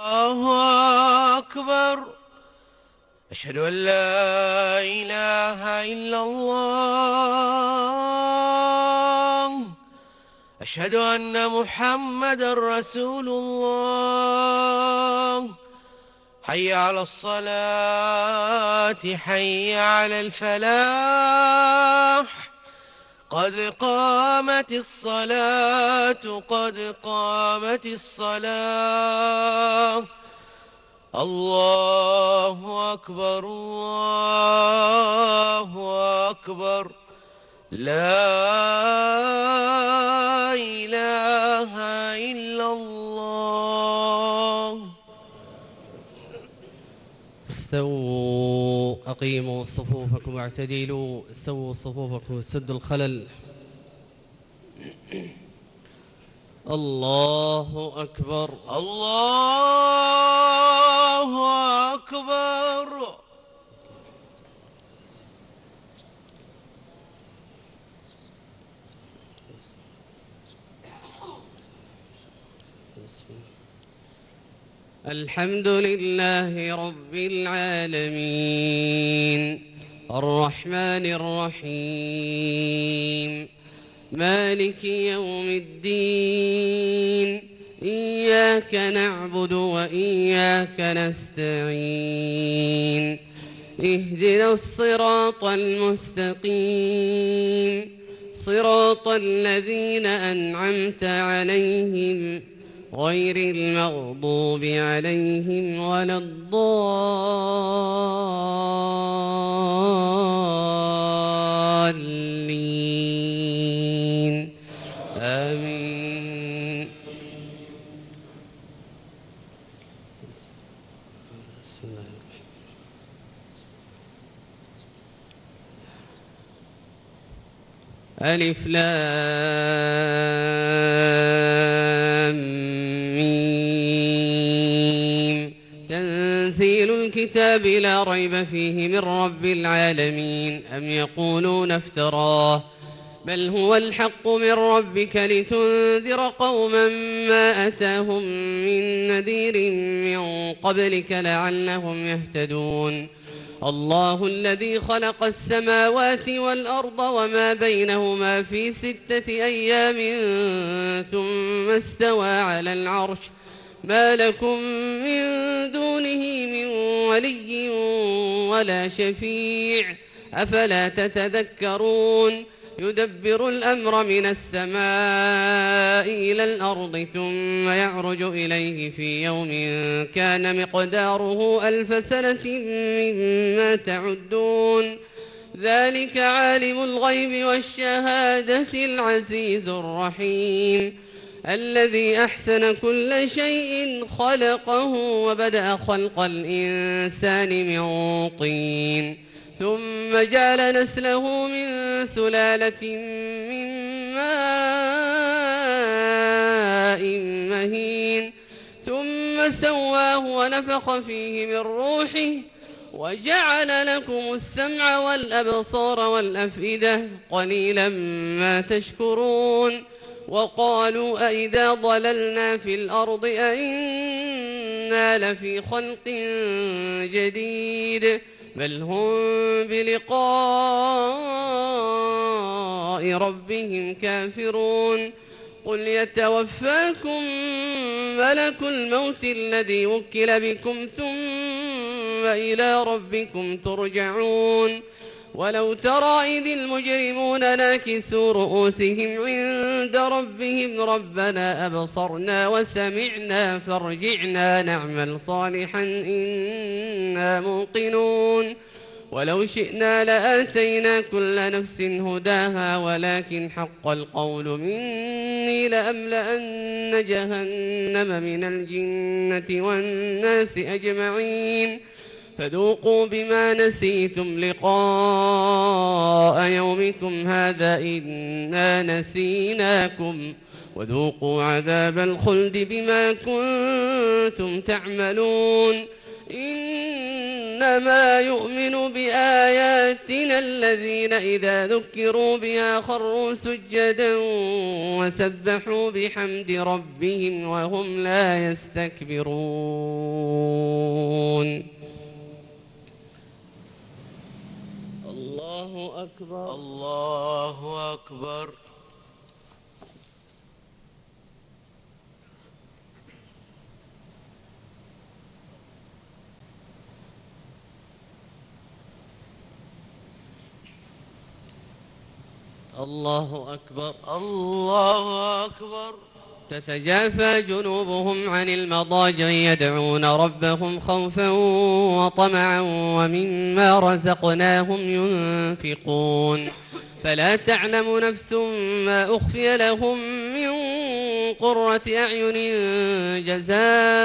الله أكبر. أشهد أن لا إله إلا الله. أشهد أن محمدًا رسول الله. حي على الصلاة، حي على الفلاح. قد قامت الصلاة، قد قامت الصلاة. الله أكبر، الله أكبر. لا إله إلا الله. استووا، أقيموا صفوفكم واعتدلوا. سووا صفوفكم، سدوا الخلل. الله أكبر، الله أكبر. الحمد لله رب العالمين، الرحمن الرحيم، مالك يوم الدين. إياك نعبد وإياك نستعين. اهدنا الصراط المستقيم، صراط الذين أنعمت عليهم غير المغضوب عليهم ولا الضالين. آمين. بسم الله الرحمن الرحيم. ألف لام ميم. تنزيل الكتاب لا ريب فيه من رب العالمين. أم يقولون افتراه، بل هو الحق من ربك لتنذر قوما ما أتاهم من نذير من قبلك لعلهم يهتدون. الله الذي خلق السماوات والأرض وما بينهما في 6 أيام ثم استوى على العرش. ما لكم من دونه من ولي ولا شفيع، أفلا تتذكرون. يدبر الأمر من السماء إلى الأرض ثم يعرج إليه في يوم كان مقداره 1000 سنة مما تعدون. ذلك عالم الغيب والشهادة العزيز الرحيم، الذي أحسن كل شيء خلقه وبدأ خلق الإنسان من طين ثم جعل نسله من سلالة من ماء مهين ثم سواه ونفخ فيه من روحه وجعل لكم السمع والأبصار والأفئدة قليلا ما تشكرون. وقالوا أئذا ضللنا في الأرض أئنا لفي خلق جديد، بل هم بلقاء ربهم كافرون. قل يتوفاكم ملك الموت الذي وكل بكم ثم إلى ربكم ترجعون. ولو ترى إذ المجرمون ناكسوا رؤوسهم عند ربهم ربنا أبصرنا وسمعنا فارجعنا نعمل صالحا إنا موقنون. ولو شئنا لآتينا كل نفس هداها ولكن حق القول مني لأملأن جهنم من الجنة والناس أجمعين. فذوقوا بما نسيتم لقاء يومكم هذا إنا نسيناكم وذوقوا عذاب الخلد بما كنتم تعملون. إنما يؤمن بآياتنا الذين إذا ذكروا بها خروا سجدا وسبحوا بحمد ربهم وهم لا يستكبرون. الله أكبر. الله أكبر. الله أكبر. الله أكبر. تتجافى جنوبهم عن المضاجع يدعون ربهم خوفا وطمعا ومما رزقناهم ينفقون فلا تعلم نفس ما أخفي لهم من قرة أعين جزاء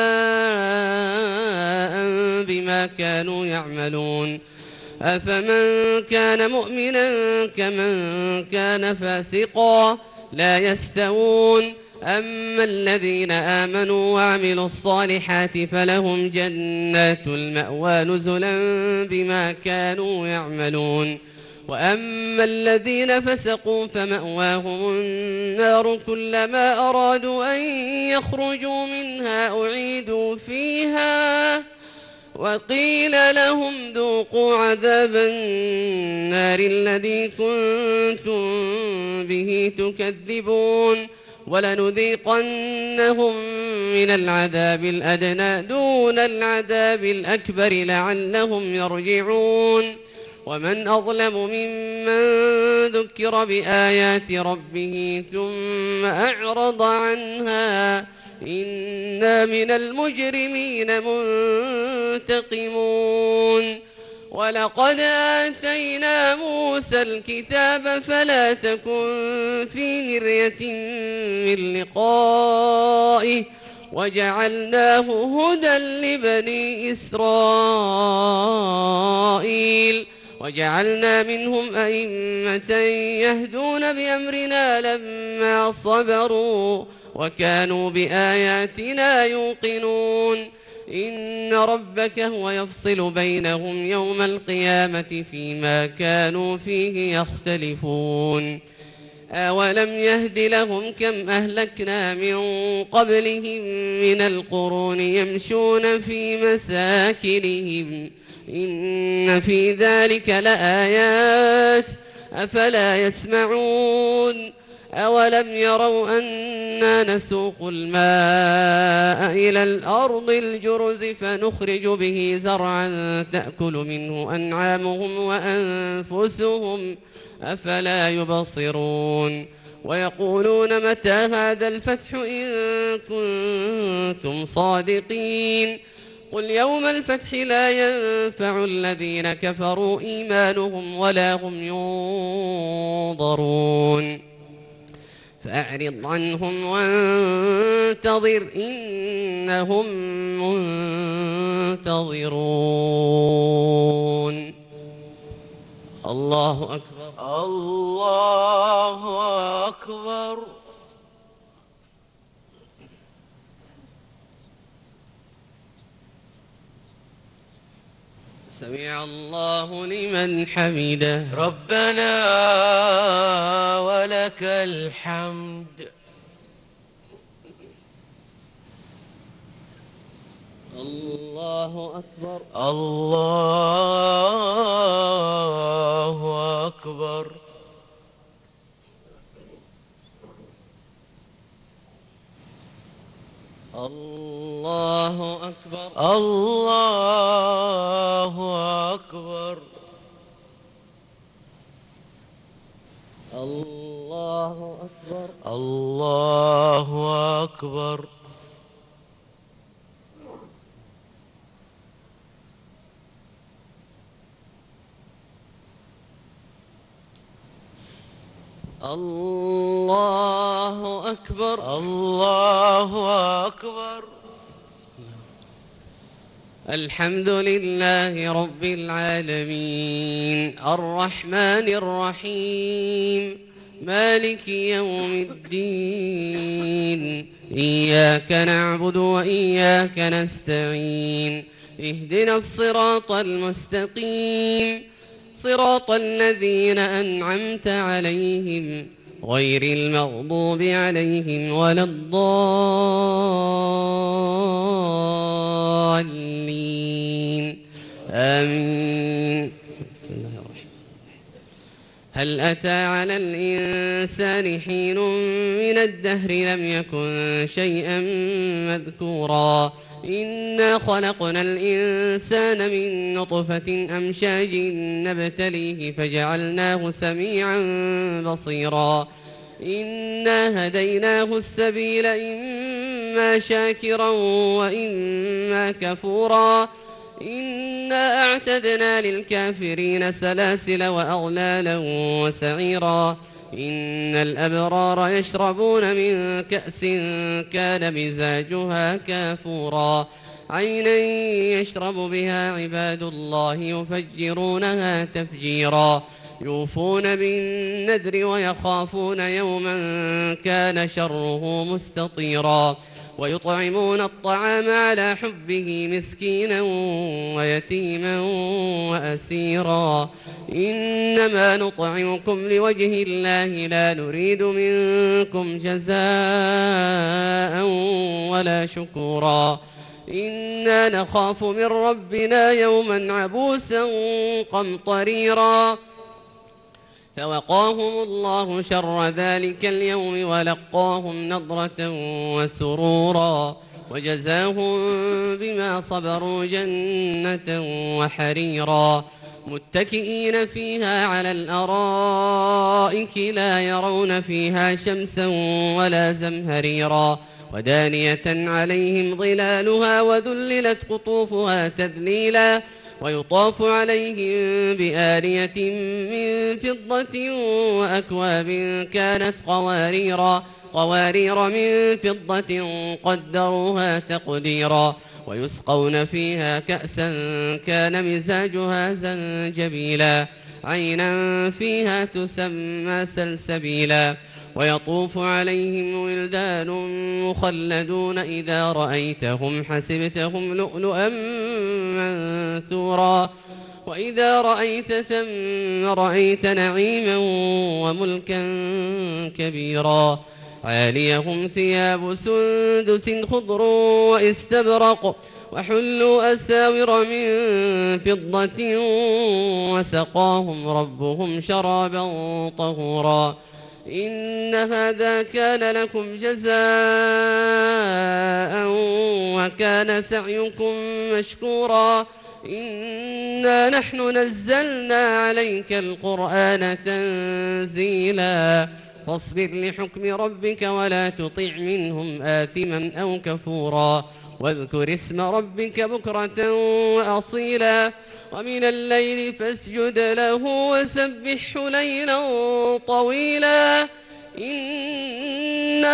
بما كانوا يعملون أفمن كان مؤمنا كمن كان فاسقا لا يستوون أما الذين آمنوا وعملوا الصالحات فلهم جنات المأوى نزلا بما كانوا يعملون وأما الذين فسقوا فمأواهم النار كلما أرادوا أن يخرجوا منها أعيدوا فيها وقيل لهم ذوقوا عذاب النار الذي كنتم به تكذبون ولنذيقنهم من العذاب الأدنى دون العذاب الأكبر لعلهم يرجعون ومن أظلم ممن ذكر بآيات ربه ثم أعرض عنها إنا من المجرمين منتقمون ولقد آتينا موسى الكتاب فلا تكن في مرية من لقائه وجعلناه هدى لبني إسرائيل وجعلنا منهم أئمة يهدون بأمرنا لما صبروا وكانوا بآياتنا يوقنون إن ربك هو يفصل بينهم يوم القيامة فيما كانوا فيه يختلفون أولم يهد لهم كم أهلكنا من قبلهم من القرون يمشون في مساكنهم إن في ذلك لآيات أفلا يسمعون أولم يروا أنا نسوق الماء إلى الأرض الجرز فنخرج به زرعا تأكل منه أنعامهم وأنفسهم أفلا يبصرون ويقولون متى هذا الفتح إن كنتم صادقين قل يوم الفتح لا ينفع الذين كفروا إيمانهم ولا هم ينظرون فأعرض عنهم وانتظر إنهم منتظرون. الله أكبر. الله أكبر. سمع الله لمن حمده. ربنا ولك الحمد. الله أكبر. الله أكبر. الله أكبر. الله أكبر. الله أكبر. الله أكبر. الله أكبر. الله أكبر. الحمد لله رب العالمين الرحمن الرحيم مالك يوم الدين. إياك نعبد وإياك نستعين. اهدنا الصراط المستقيم، صراط الذين أنعمت عليهم غير المغضوب عليهم ولا الضالين. آمين. بسم الله الرحمن الرحيم. هل أتى على الإنسان حين من الدهر لم يكن شيئا مذكورا. إنا خلقنا الإنسان من نطفة أمشاج نبتليه فجعلناه سميعا بصيرا. إنا هديناه السبيل إما شاكرا وإما كفورا. إنا أعتدنا للكافرين سلاسل وأغلالا وسعيرا. إن الأبرار يشربون من كأس كان مزاجها كافورا. عينا يشرب بها عباد الله يفجرونها تفجيرا. يوفون بالنذر ويخافون يوما كان شره مستطيرا. ويطعمون الطعام على حبه مسكينا ويتيما وأسيرا. إنما نطعمكم لوجه الله لا نريد منكم جزاء ولا شكورا. إنا نخاف من ربنا يوما عبوسا قمطريرا. فوقاهم الله شر ذلك اليوم ولقاهم نضرة وسرورا. وجزاهم بما صبروا جنة وحريرا. متكئين فيها على الأرائك لا يرون فيها شمسا ولا زمهريرا. ودانية عليهم ظلالها وذللت قطوفها تذليلا. ويطاف عليهم بآنية من فضة وأكواب كانت قوارير من فضة قدروها تقديرا. ويسقون فيها كأسا كان مزاجها زنجبيلا. عينا فيها تسمى سلسبيلا. ويطوف عليهم ولدان مخلدون إذا رأيتهم حسبتهم لؤلؤا منثورا. وإذا رأيت ثم رأيت نعيما وملكا كبيرا. عاليهم ثياب سندس خضر واستبرق وحلوا أساور من فضة وسقاهم ربهم شرابا طهورا. إن هذا كان لكم جزاء وكان سعيكم مشكورا. إنا نحن نزلنا عليك القرآن تنزيلا. فاصبر لحكم ربك ولا تطع منهم آثما أو كفورا. واذكر اسم ربك بكرة وأصيلا. ومن الليل فاسجد له وسبحه ليلا طويلا. إن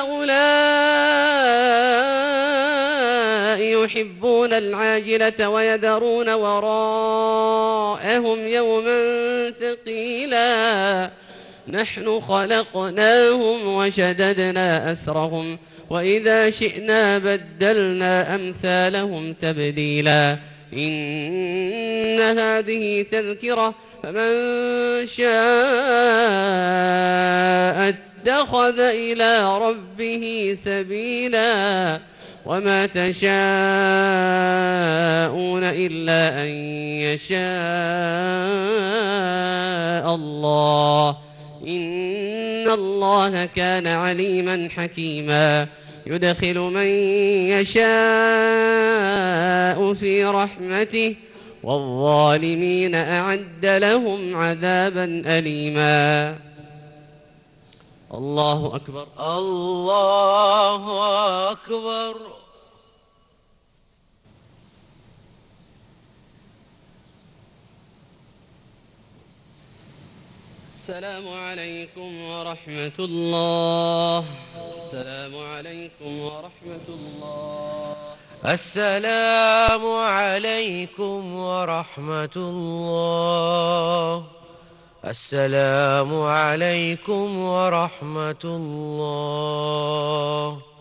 هؤلاء يحبون العاجلة ويذرون وراءهم يوما ثقيلا. نحن خلقناهم وشددنا أسرهم وإذا شئنا بدلنا أمثالهم تبديلا. إن هذه تذكرة فمن شاء اتخذ إلى ربه سبيلا. وما تشاءون إلا أن يشاء الله. إن الله كان عليما حكيما. يدخل من يشاء في رحمته والظالمين أعد لهم عذابا أليما. الله أكبر. الله أكبر. السلام عليكم ورحمة الله. السلام عليكم ورحمة الله. السلام عليكم ورحمة الله. السلام عليكم ورحمة الله.